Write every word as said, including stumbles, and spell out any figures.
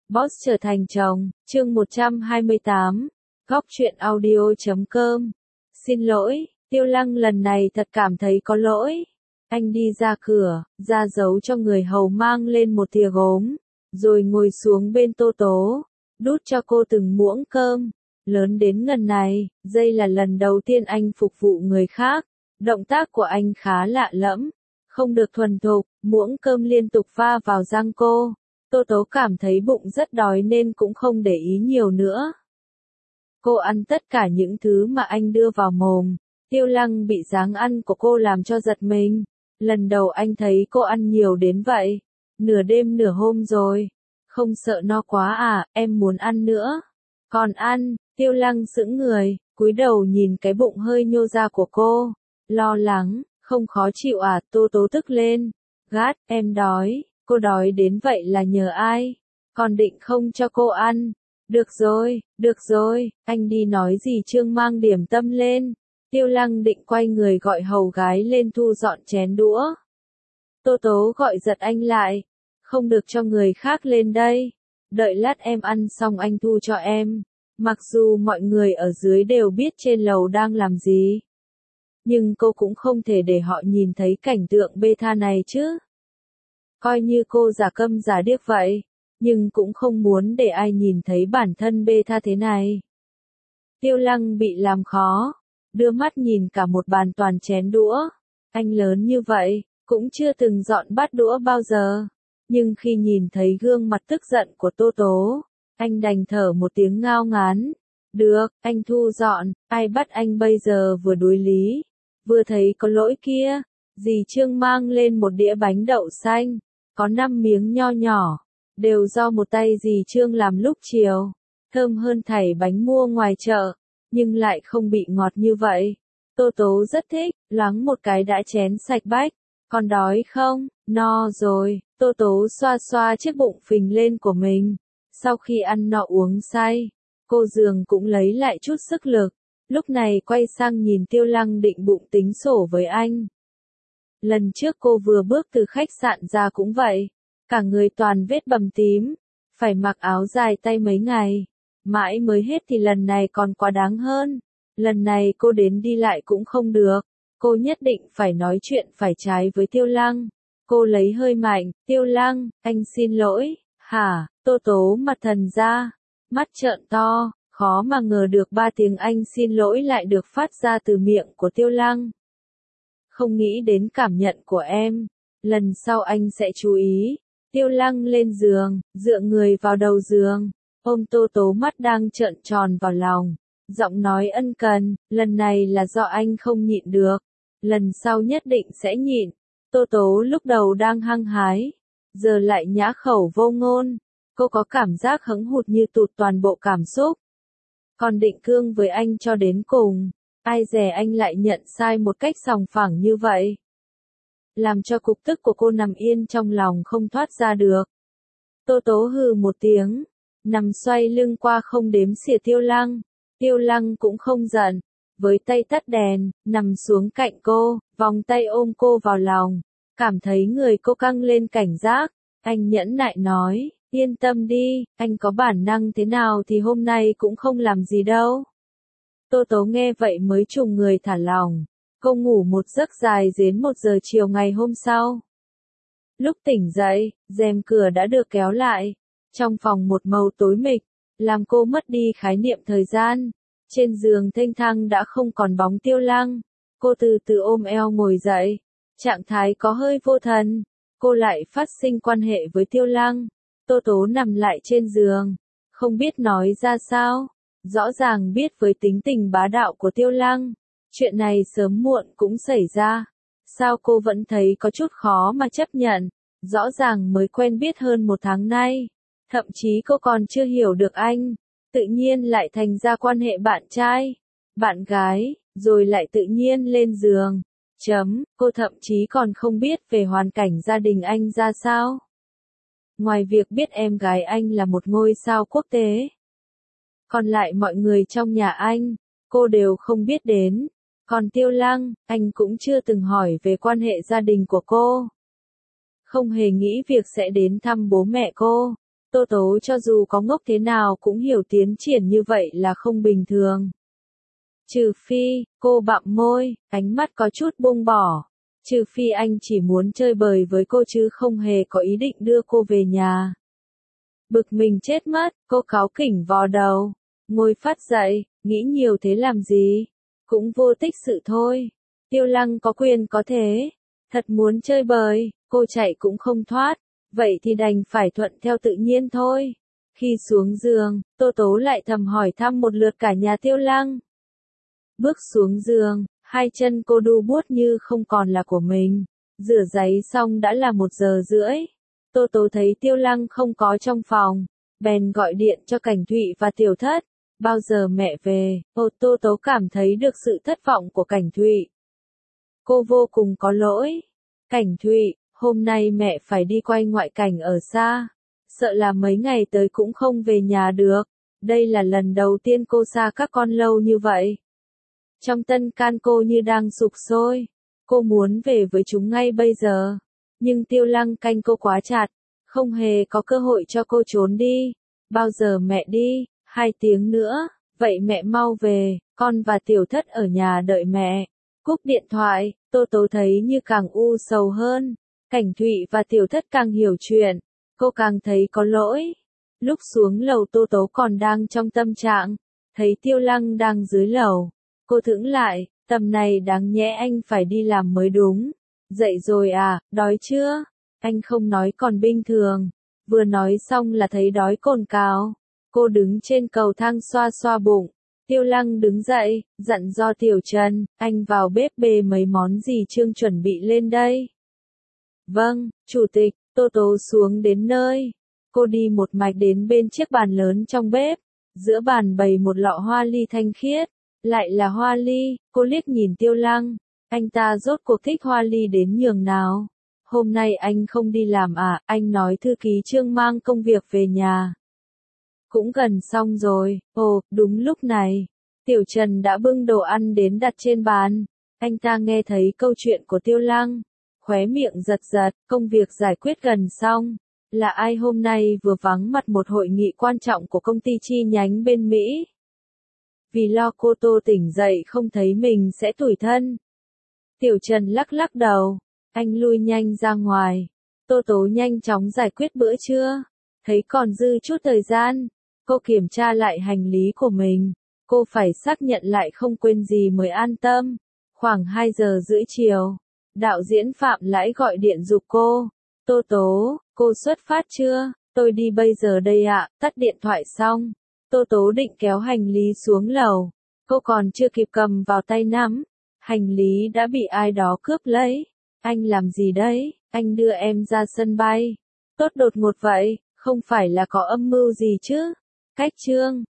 Boss trở thành chồng, chương một trăm hai mươi tám, góc truyện audio chấm com. Xin lỗi, Tiêu Lăng lần này thật cảm thấy có lỗi. Anh đi ra cửa, ra dấu cho người hầu mang lên một thìa gốm, rồi ngồi xuống bên Tô Tố, đút cho cô từng muỗng cơm. Lớn đến ngần này, đây là lần đầu tiên anh phục vụ người khác. Động tác của anh khá lạ lẫm, không được thuần thục, muỗng cơm liên tục va vào răng cô. Tô Tố cảm thấy bụng rất đói nên cũng không để ý nhiều nữa. Cô ăn tất cả những thứ mà anh đưa vào mồm. Tiêu Lăng bị dáng ăn của cô làm cho giật mình. Lần đầu anh thấy cô ăn nhiều đến vậy. Nửa đêm nửa hôm rồi. Không sợ no quá à, em muốn ăn nữa. Còn ăn, Tiêu Lăng sững người, cúi đầu nhìn cái bụng hơi nhô ra của cô. Lo lắng, không khó chịu à, Tô Tố tức lên. Gát, em đói. Cô đói đến vậy là nhờ ai? Còn định không cho cô ăn? Được rồi, được rồi, anh đi nói gì Trương mang điểm tâm lên. Tiêu Lăng định quay người gọi hầu gái lên thu dọn chén đũa. Tô Tố gọi giật anh lại. Không được cho người khác lên đây. Đợi lát em ăn xong anh thu cho em. Mặc dù mọi người ở dưới đều biết trên lầu đang làm gì. Nhưng cô cũng không thể để họ nhìn thấy cảnh tượng bê tha này chứ. Coi như cô giả câm giả điếc vậy, nhưng cũng không muốn để ai nhìn thấy bản thân bê tha thế này. Tiêu Lăng bị làm khó, đưa mắt nhìn cả một bàn toàn chén đũa. Anh lớn như vậy, cũng chưa từng dọn bát đũa bao giờ. Nhưng khi nhìn thấy gương mặt tức giận của Tô Tố, anh đành thở một tiếng ngao ngán. Được, anh thu dọn, ai bắt anh bây giờ vừa đối lý, vừa thấy có lỗi kia. Dì Trương mang lên một đĩa bánh đậu xanh. Có năm miếng nho nhỏ, đều do một tay dì Trương làm lúc chiều, thơm hơn thảy bánh mua ngoài chợ, nhưng lại không bị ngọt như vậy. Tô Tố rất thích, loáng một cái đã chén sạch bách. Còn đói không? No rồi. Tô Tố xoa xoa chiếc bụng phình lên của mình. Sau khi ăn no uống say, cô giường cũng lấy lại chút sức lực. Lúc này quay sang nhìn Tiêu Lăng định bụng tính sổ với anh. Lần trước cô vừa bước từ khách sạn ra cũng vậy. Cả người toàn vết bầm tím. Phải mặc áo dài tay mấy ngày. Mãi mới hết thì lần này còn quá đáng hơn. Lần này cô đến đi lại cũng không được. Cô nhất định phải nói chuyện phải trái với Tiêu Lăng. Cô lấy hơi mạnh. Tiêu Lăng, anh xin lỗi. Hả? Tô Tố mặt thần ra. Mắt trợn to. Khó mà ngờ được ba tiếng anh xin lỗi lại được phát ra từ miệng của Tiêu Lăng. Không nghĩ đến cảm nhận của em. Lần sau anh sẽ chú ý. Tiêu Lăng lên giường, dựa người vào đầu giường. Ôm Tô Tố mắt đang trợn tròn vào lòng. Giọng nói ân cần, lần này là do anh không nhịn được. Lần sau nhất định sẽ nhịn. Tô Tố lúc đầu đang hăng hái. Giờ lại nhã khẩu vô ngôn. Cô có cảm giác hững hụt như tụt toàn bộ cảm xúc. Còn định cương với anh cho đến cùng. Ai dè anh lại nhận sai một cách sòng phẳng như vậy. Làm cho cục tức của cô nằm yên trong lòng không thoát ra được. Tô Tố hừ một tiếng. Nằm xoay lưng qua không đếm xỉa Tiêu Lăng. Tiêu Lăng cũng không giận. Với tay tắt đèn, nằm xuống cạnh cô, vòng tay ôm cô vào lòng. Cảm thấy người cô căng lên cảnh giác. Anh nhẫn nại nói, yên tâm đi, anh có bản năng thế nào thì hôm nay cũng không làm gì đâu. Tô Tố nghe vậy mới trùng người thả lòng. Cô ngủ một giấc dài đến một giờ chiều ngày hôm sau. Lúc tỉnh dậy, rèm cửa đã được kéo lại. Trong phòng một màu tối mịch, làm cô mất đi khái niệm thời gian. Trên giường thênh thang đã không còn bóng Tiêu Lăng. Cô từ từ ôm eo ngồi dậy. Trạng thái có hơi vô thần. Cô lại phát sinh quan hệ với Tiêu Lăng. Tô Tố nằm lại trên giường. Không biết nói ra sao. Rõ ràng biết với tính tình bá đạo của Tiêu Lăng. Chuyện này sớm muộn cũng xảy ra. Sao cô vẫn thấy có chút khó mà chấp nhận. Rõ ràng mới quen biết hơn một tháng nay. Thậm chí cô còn chưa hiểu được anh. Tự nhiên lại thành ra quan hệ bạn trai, bạn gái, rồi lại tự nhiên lên giường. Chấm, cô thậm chí còn không biết về hoàn cảnh gia đình anh ra sao. Ngoài việc biết em gái anh là một ngôi sao quốc tế. Còn lại mọi người trong nhà anh, cô đều không biết đến. Còn Tiêu Lăng, anh cũng chưa từng hỏi về quan hệ gia đình của cô. Không hề nghĩ việc sẽ đến thăm bố mẹ cô. Tô Tố cho dù có ngốc thế nào cũng hiểu tiến triển như vậy là không bình thường. Trừ phi, cô bặm môi, ánh mắt có chút buông bỏ. Trừ phi anh chỉ muốn chơi bời với cô chứ không hề có ý định đưa cô về nhà. Bực mình chết mất, cô cáu kỉnh vò đầu. Ngồi phát dậy, nghĩ nhiều thế làm gì? Cũng vô tích sự thôi. Tiêu Lăng có quyền có thế. Thật muốn chơi bời, cô chạy cũng không thoát. Vậy thì đành phải thuận theo tự nhiên thôi. Khi xuống giường, Tô Tố lại thầm hỏi thăm một lượt cả nhà Tiêu Lăng. Bước xuống giường, hai chân cô đu buốt như không còn là của mình. Rửa giấy xong đã là một giờ rưỡi. Tô Tố thấy Tiêu Lăng không có trong phòng, bèn gọi điện cho Cảnh Thụy và Tiểu Thất. Bao giờ mẹ về? Ô, Tô Tố cảm thấy được sự thất vọng của Cảnh Thụy. Cô vô cùng có lỗi. Cảnh Thụy, hôm nay mẹ phải đi quay ngoại cảnh ở xa. Sợ là mấy ngày tới cũng không về nhà được. Đây là lần đầu tiên cô xa các con lâu như vậy. Trong tâm can cô như đang sụp sôi. Cô muốn về với chúng ngay bây giờ. Nhưng Tiêu Lăng canh cô quá chặt. Không hề có cơ hội cho cô trốn đi. Bao giờ mẹ đi? Hai tiếng nữa. Vậy mẹ mau về. Con và Tiểu Thất ở nhà đợi mẹ. Cúp điện thoại, Tô Tố thấy như càng u sầu hơn. Cảnh Thụy và Tiểu Thất càng hiểu chuyện. Cô càng thấy có lỗi. Lúc xuống lầu Tô Tố còn đang trong tâm trạng. Thấy Tiêu Lăng đang dưới lầu. Cô thững lại, tầm này đáng nhẽ anh phải đi làm mới đúng. Dậy rồi à, đói chưa? Anh không nói còn bình thường. Vừa nói xong là thấy đói cồn cào. Cô đứng trên cầu thang xoa xoa bụng. Tiêu Lăng đứng dậy, dặn do Tiểu Trần, anh vào bếp bê mấy món gì Trương chuẩn bị lên đây. Vâng, Chủ tịch. Tô Tố xuống đến nơi. Cô đi một mạch đến bên chiếc bàn lớn trong bếp. Giữa bàn bày một lọ hoa ly thanh khiết. Lại là hoa ly, cô liếc nhìn Tiêu Lăng. Anh ta rốt cuộc thích hoa ly đến nhường nào. Hôm nay anh không đi làm à, anh nói thư ký Trương mang công việc về nhà. Cũng gần xong rồi, ồ, đúng lúc này. Tiểu Trần đã bưng đồ ăn đến đặt trên bàn. Anh ta nghe thấy câu chuyện của Tiêu Lăng. Khóe miệng giật giật, công việc giải quyết gần xong. Là ai hôm nay vừa vắng mặt một hội nghị quan trọng của công ty chi nhánh bên Mỹ. Vì lo cô Tô tỉnh dậy không thấy mình sẽ tủi thân. Tiểu Trần lắc lắc đầu. Anh lui nhanh ra ngoài. Tô Tố nhanh chóng giải quyết bữa trưa. Thấy còn dư chút thời gian. Cô kiểm tra lại hành lý của mình. Cô phải xác nhận lại không quên gì mới an tâm. Khoảng hai giờ rưỡi chiều. Đạo diễn Phạm Lãi gọi điện giục cô. Tô Tố, cô xuất phát chưa? Tôi đi bây giờ đây ạ, tắt điện thoại xong. Tô Tố định kéo hành lý xuống lầu. Cô còn chưa kịp cầm vào tay nắm. Hành lý đã bị ai đó cướp lấy. Anh làm gì đấy? Anh đưa em ra sân bay. Tốt đột ngột vậy, không phải là có âm mưu gì chứ? Cách Trương,